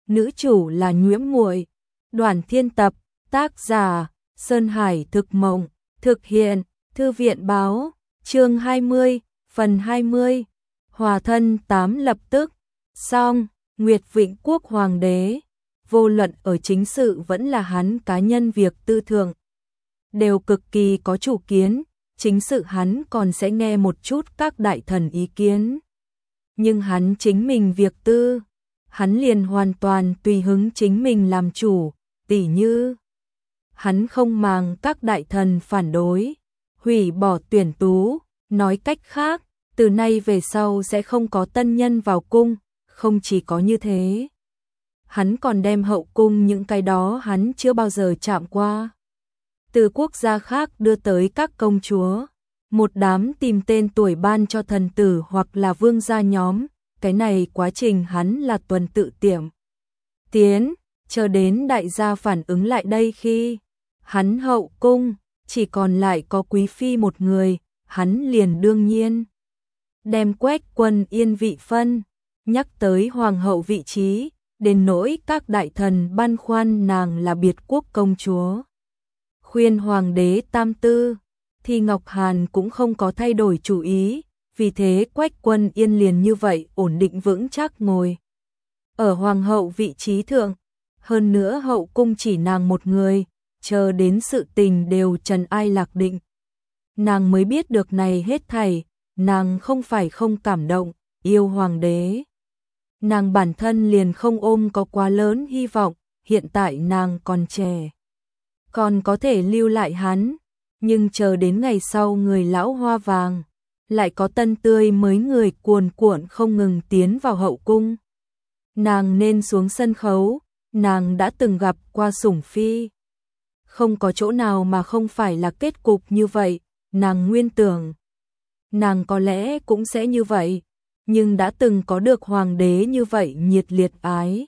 nữ chủ là Nhuễm Muội. Đoàn Thiên Tập, tác giả Sơn Hải Thực Mộng, thực hiện Thư viện Báo, chương 20, phần 20. Hòa thân 8 lập tức xong. Nguyệt Vĩnh Quốc hoàng đế, vô luận ở chính sự vẫn là hắn cá nhân việc tư thượng, đều cực kỳ có chủ kiến, chính sự hắn còn sẽ nghe một chút các đại thần ý kiến. Nhưng hắn chính mình việc tư, hắn liền hoàn toàn tùy hứng chính mình làm chủ, tỉ như hắn không màng các đại thần phản đối, hủy bỏ tuyển tú, nói cách khác, từ nay về sau sẽ không có tân nhân vào cung, không chỉ có như thế. Hắn còn đem hậu cung những cái đó hắn chưa bao giờ chạm qua, từ quốc gia khác đưa tới các công chúa, một đám tìm tên tuổi ban cho thần tử hoặc là vương gia nhóm, cái này quá trình hắn là tuần tự tiệm tiến, chờ đến đại gia phản ứng lại đây khi hắn hậu cung chỉ còn lại có quý phi một người, hắn liền đương nhiên đem Quách Quân Yên vị phân, nhắc tới hoàng hậu vị trí, đến nỗi các đại thần băn khoăn nàng là biệt quốc công chúa, khuyên hoàng đế tam tư, thì Ngọc Hàn cũng không có thay đổi chủ ý, vì thế Quách Quân Yên liền như vậy ổn định vững chắc ngồi ở hoàng hậu vị trí thượng, hơn nữa hậu cung chỉ nàng một người, chờ đến sự tình đều trần ai lạc định. Nàng mới biết được này hết thảy, nàng không phải không cảm động, yêu hoàng đế. Nàng bản thân liền không ôm có quá lớn hy vọng, hiện tại nàng còn trẻ, còn có thể lưu lại hắn, nhưng chờ đến ngày sau người lão hoa vàng, lại có tân tươi mới người cuồn cuộn không ngừng tiến vào hậu cung. Nàng nên xuống sân khấu, nàng đã từng gặp qua sủng phi. Không có chỗ nào mà không phải là kết cục như vậy, nàng nguyên tưởng. Nàng có lẽ cũng sẽ như vậy, nhưng đã từng có được hoàng đế như vậy nhiệt liệt ái.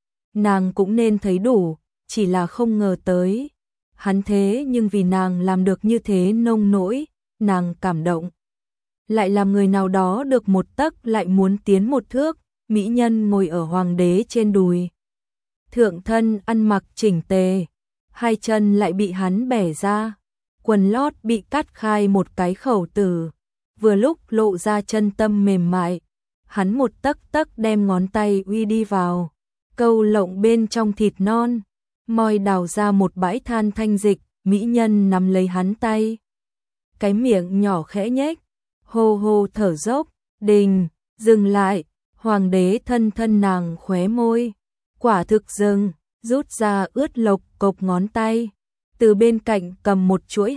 Nàng cũng nên thấy đủ, chỉ là không ngờ tới. Hắn thế nhưng vì nàng làm được như thế nông nỗi, nàng cảm động. Lại làm người nào đó được một tấc lại muốn tiến một thước, mỹ nhân ngồi ở hoàng đế trên đùi. Thượng thân ăn mặc chỉnh tề, hai chân lại bị hắn bẻ ra, quần lót bị cắt khai một cái khẩu tử, vừa lúc lộ ra chân tâm mềm mại. Hắn một tấc tấc đem ngón tay uy đi vào, câu lộng bên trong thịt non, môi đào ra một bãi than thanh dịch, mỹ nhân nắm lấy hắn tay. Cái miệng nhỏ khẽ nhếch, hô hô thở dốc, đình, dừng lại, hoàng đế thân thân nàng khóe môi, quả thực dừng, rút ra ướt lộc cộc ngón tay, từ bên cạnh cầm một chuỗi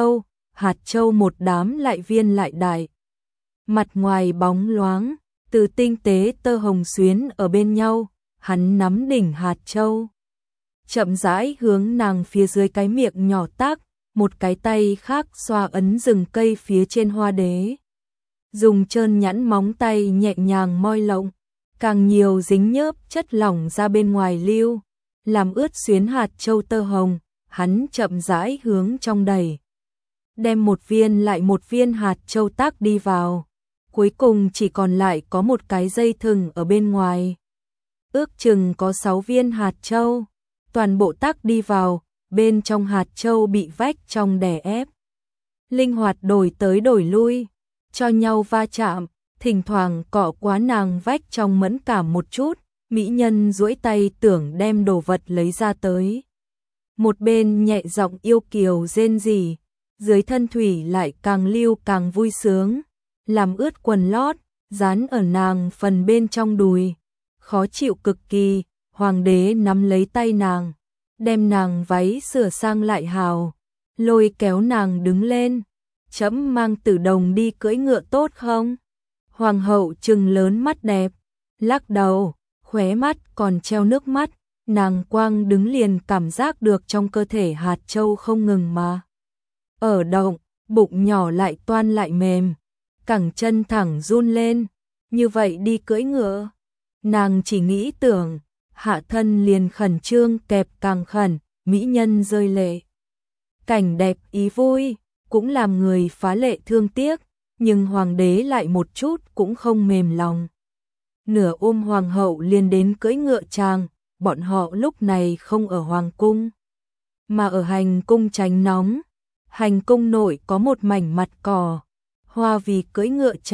hạt châu một đám lại viên lại đại. Mặt ngoài bóng loáng, từ tinh tế tơ hồng xuyến ở bên nhau, hắn nắm đỉnh hạt châu, chậm rãi hướng nàng phía dưới cái miệng nhỏ tác, một cái tay khác xoa ấn rừng cây phía trên hoa đế. Dùng trơn nhẵn móng tay nhẹ nhàng moi lộng, càng nhiều dính nhớp chất lỏng ra bên ngoài lưu, làm ướt xuyến hạt châu tơ hồng, hắn chậm rãi hướng trong đẩy. Đem một viên lại một viên hạt châu tác đi vào, cuối cùng chỉ còn lại có một cái dây thừng ở bên ngoài. Ước chừng có 6 viên hạt châu, toàn bộ tác đi vào, bên trong hạt châu bị vách trong đè ép. Linh hoạt đổi tới đổi lui, cho nhau va chạm, thỉnh thoảng cọ quá nàng vách trong mẫn cảm một chút, mỹ nhân duỗi tay tưởng đem đồ vật lấy ra tới. Một bên nhẹ giọng yêu kiều rên rỉ, dưới thân thủy lại càng lưu càng vui sướng, làm ướt quần lót, dán ở nàng phần bên trong đùi. Khó chịu cực kỳ, hoàng đế nắm lấy tay nàng, đem nàng váy sửa sang lại hào, lôi kéo nàng đứng lên. Trẫm mang Tử Đồng đi cưỡi ngựa tốt không? Hoàng hậu trừng lớn mắt đẹp, lắc đầu, khóe mắt còn treo nước mắt, nàng quang đứng liền cảm giác được trong cơ thể hạt châu không ngừng mà ở động, bụng nhỏ lại toan lại mềm, cẳng chân thẳng run lên, như vậy đi cưỡi ngựa. Nàng chỉ nghĩ tưởng, hạ thân liền khẩn trương kẹp càng khẩn, mỹ nhân rơi lệ. Cảnh đẹp ý vui, cũng làm người phá lệ thương tiếc, nhưng hoàng đế lại một chút cũng không mềm lòng. Nửa ôm hoàng hậu liền đến cưỡi ngựa chàng, bọn họ lúc này không ở hoàng cung, mà ở hành cung tránh nóng. Hành cung nội có một mảnh mặt cỏ, Hoa Vì cưỡi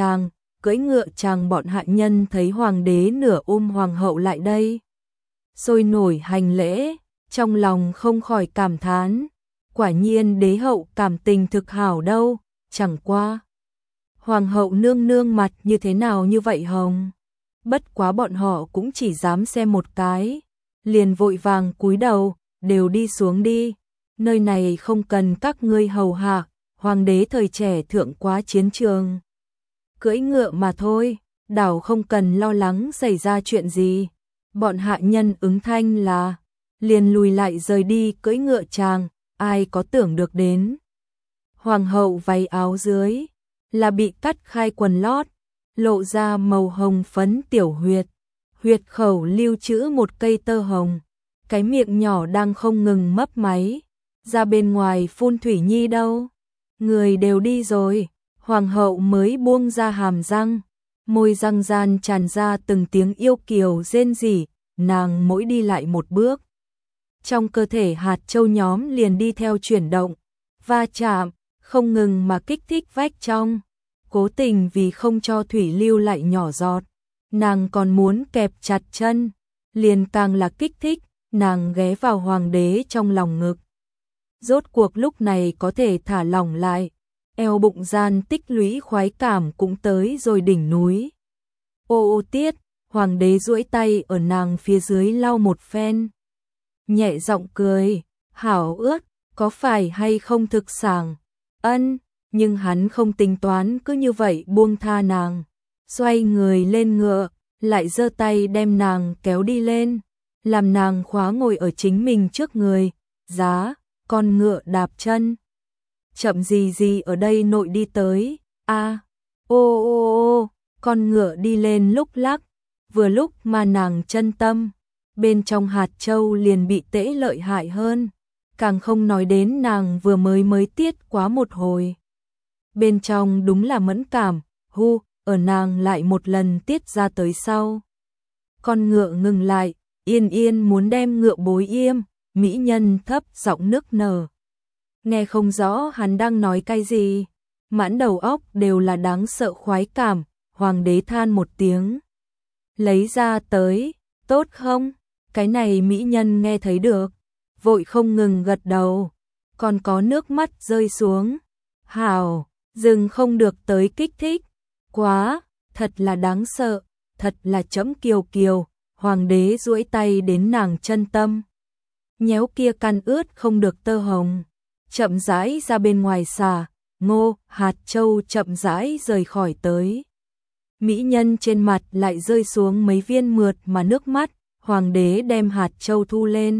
ngựa chàng bọn hạ nhân thấy hoàng đế nửa hoàng hậu lại đây, sôi nổi hành lễ, trong lòng không khỏi cảm thán, quả nhiên đế hậu cảm tình thực hảo đâu, chẳng qua hoàng hậu nương nương mặt như thế nào như vậy hồng. Bất quá bọn họ cũng chỉ dám xem một cái, liền vội vàng cúi đầu, đều đi xuống đi, nơi này không cần các ngươi hầu hạ, hoàng đế thời trẻ thượng quá chiến trường, cưỡi ngựa mà thôi, đảo không cần lo lắng xảy ra chuyện gì. Bọn hạ nhân ứng thanh là, liền lùi lại rời đi cưỡi ngựa chàng, ai có tưởng được đến. Hoàng hậu váy áo dưới, là bị cắt khai quần lót, lộ ra màu hồng phấn tiểu huyệt khẩu lưu trữ một cây tơ hồng, cái miệng nhỏ đang không ngừng mấp máy, ra bên ngoài phun thủy nhi đâu. Người đều đi rồi, hoàng hậu mới buông ra hàm răng, môi răng gian tràn ra từng tiếng yêu kiều rên rỉ, nàng mỗi đi lại một bước. Trong cơ thể hạt châu nhóm liền đi theo chuyển động, va chạm, không ngừng mà kích thích vách trong. Cố tình vì không cho thủy lưu lại nhỏ giọt, nàng còn muốn kẹp chặt chân, liền càng là kích thích, nàng ghé vào hoàng đế trong lòng ngực. Rốt cuộc lúc này có thể thả lỏng lại, eo bụng gian tích lũy khoái cảm cũng tới rồi đỉnh núi. Ô ô tiết, hoàng đế duỗi tay ở nàng phía dưới lau một phen. Nhẹ giọng cười, hảo ướt, có phải hay không thực sảng? Ân, nhưng hắn không tính toán cứ như vậy buông tha nàng. Xoay người lên ngựa, lại giơ tay đem nàng kéo đi lên, làm nàng khóa ngồi ở chính mình trước người, giá, con ngựa đạp chân. Chậm gì ở đây nội đi tới, ô ô ô, con ngựa đi lên lúc lắc, vừa lúc mà nàng chân tâm, bên trong hạt châu liền bị tễ lợi hại hơn, càng không nói đến nàng vừa mới tiết quá một hồi. Bên trong đúng là mẫn cảm, ở nàng lại một lần tiết ra tới sau. Con ngựa ngừng lại, yên muốn đem ngựa bối yêm, mỹ nhân thấp giọng nức nở. Nghe không rõ hắn đang nói cái gì, mãn đầu óc đều là đáng sợ khoái cảm, hoàng đế than một tiếng. Lấy ra tới, tốt không? Cái này mỹ nhân nghe thấy được, vội không ngừng gật đầu, còn có nước mắt rơi xuống. Hảo, dừng không được tới kích thích, quá, thật là đáng sợ, thật là chấm kiều kiều, hoàng đế duỗi tay đến nàng chân tâm. Nhéo kia căn ướt không được tơ hồng, chậm rãi ra bên ngoài xà, hạt châu chậm rãi rời khỏi tới. Mỹ nhân trên mặt lại rơi xuống mấy viên mượt mà nước mắt, hoàng đế đem hạt châu thu lên.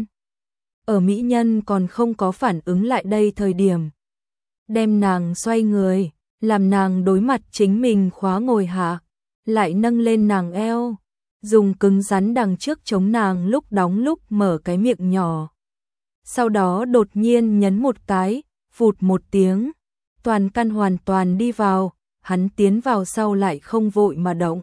Ở mỹ nhân còn không có phản ứng lại đây thời điểm, đem nàng xoay người, làm nàng đối mặt chính mình khóa ngồi hạ, lại nâng lên nàng eo, dùng cứng rắn đằng trước chống nàng lúc đóng lúc mở cái miệng nhỏ. Sau đó đột nhiên nhấn một cái, phụt một tiếng, toàn căn hoàn toàn đi vào, hắn tiến vào sau lại không vội mà động.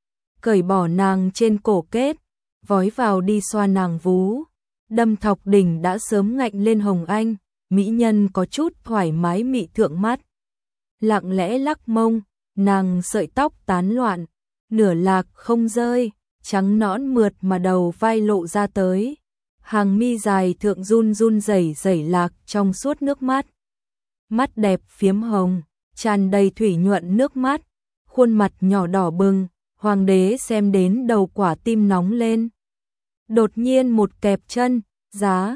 Cởi bỏ nàng trên cổ kết, vói vào đi xoa nàng vú, đâm thọc đỉnh đã sớm ngạnh lên hồng anh, mỹ nhân có chút thoải mái mị thượng mắt. Lặng lẽ lắc mông, nàng sợi tóc tán loạn, nửa lạc không rơi, trắng nõn mượt mà đầu vai lộ ra tới. Hàng mi dài thượng run rẩy lạc trong suốt nước mắt. Mắt đẹp phiếm hồng, tràn đầy thủy nhuận nước mắt, khuôn mặt nhỏ đỏ bừng, hoàng đế xem đến đầu quả tim nóng lên. Đột nhiên một kẹp chân, giá.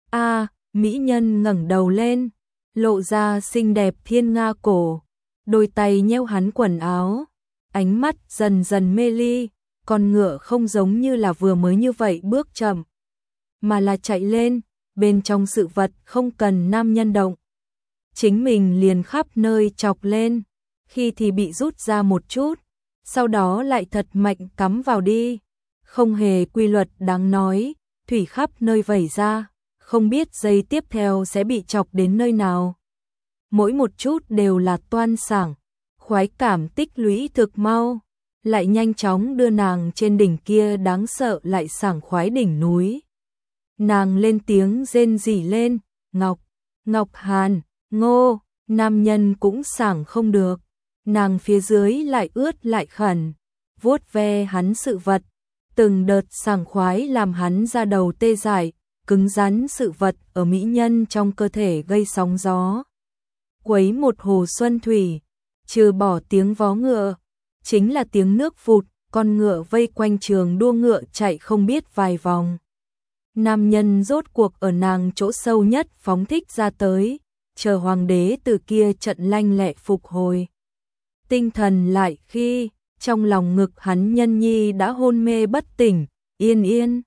Mỹ nhân ngẩng đầu lên, lộ ra xinh đẹp thiên nga cổ, đôi tay nheo hắn quần áo, ánh mắt dần dần mê ly, con ngựa không giống như là vừa mới như vậy bước chậm, mà là chạy lên, bên trong sự vật không cần nam nhân động. Chính mình liền khắp nơi chọc lên, khi thì bị rút ra một chút, sau đó lại thật mạnh cắm vào đi. Không hề quy luật đáng nói, thủy khắp nơi vẩy ra, không biết giây tiếp theo sẽ bị chọc đến nơi nào. Mỗi một chút đều là toan sảng, khoái cảm tích lũy thực mau, lại nhanh chóng đưa nàng trên đỉnh kia đáng sợ lại sảng khoái đỉnh núi. Nàng lên tiếng rên rỉ lên, Ngọc, Ngọc Hàn, Ngô, nam nhân cũng sảng không được. Nàng phía dưới lại ướt lại khẩn, vuốt ve hắn sự vật, từng đợt sảng khoái làm hắn ra đầu tê dại, cứng rắn sự vật ở mỹ nhân trong cơ thể gây sóng gió. Quấy một hồ xuân thủy, trừ bỏ tiếng vó ngựa, chính là tiếng nước vụt, con ngựa vây quanh trường đua ngựa chạy không biết vài vòng. Nam nhân rốt cuộc ở nàng chỗ sâu nhất phóng thích ra tới, chờ hoàng đế từ kia trận lanh lẹ phục hồi. Tinh thần lại khi, trong lòng ngực hắn nhân nhi đã hôn mê bất tỉnh, yên yên.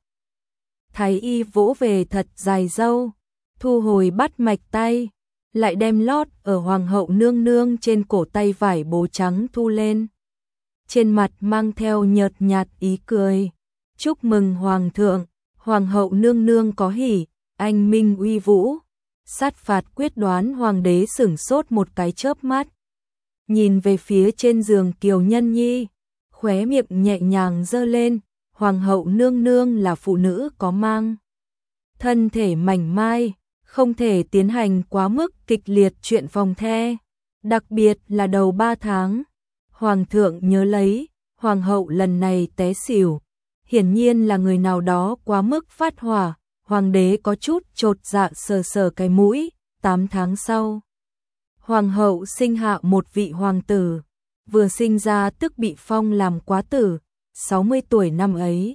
Thái y vỗ về thật dài râu, thu hồi bắt mạch tay, lại đem lót ở hoàng hậu nương nương trên cổ tay vải bố trắng thu lên. Trên mặt mang theo nhợt nhạt ý cười. Chúc mừng hoàng thượng, hoàng hậu nương nương có hỉ, anh minh uy vũ. Sát phạt quyết đoán hoàng đế sửng sốt một cái chớp mắt. Nhìn về phía trên giường Kiều Nhân Nhi, khóe miệng nhẹ nhàng giơ lên, hoàng hậu nương nương là phụ nữ có mang. Thân thể mảnh mai, không thể tiến hành quá mức kịch liệt chuyện phòng the, đặc biệt là đầu 3 tháng. Hoàng thượng nhớ lấy, hoàng hậu lần này té xỉu, hiển nhiên là người nào đó quá mức phát hỏa, hoàng đế có chút chột dạ sờ sờ cái mũi. 8 tháng sau, hoàng hậu sinh hạ một vị hoàng tử, vừa sinh ra tức bị phong làm quá tử, 60 tuổi năm ấy.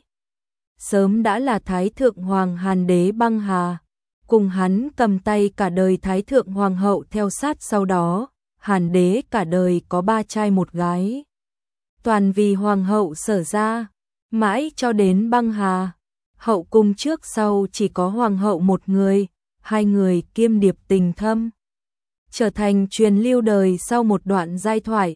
Sớm đã là thái thượng hoàng Hàn đế băng hà, cùng hắn cầm tay cả đời thái thượng hoàng hậu theo sát sau đó. Hàn đế cả đời có 3 trai 1 gái. Toàn vì hoàng hậu sở ra, mãi cho đến băng hà. Hậu cung trước sau chỉ có hoàng hậu một người, 2 người kiêm điệp tình thâm. Trở thành truyền lưu đời sau một đoạn giai thoại,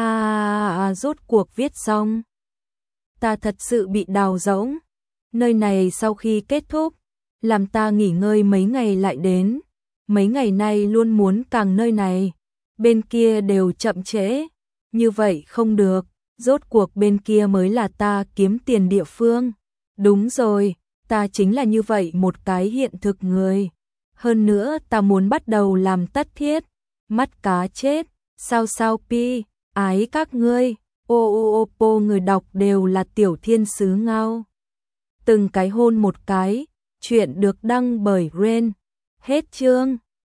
rốt cuộc viết xong. Ta thật sự bị đào rỗng. Nơi này sau khi kết thúc, làm ta nghỉ ngơi mấy ngày lại đến. Mấy ngày nay luôn muốn càng nơi này. Bên kia đều chậm trễ, như vậy không được, rốt cuộc bên kia mới là ta kiếm tiền địa phương. Đúng rồi, ta chính là như vậy một cái hiện thực người. Hơn nữa ta muốn bắt đầu làm tất thiết, mắt cá chết, sao pi, ái các ngươi, ô người đọc đều là tiểu thiên sứ ngao. Từng cái hôn một cái, chuyện được đăng bởi Ren. Hết chương.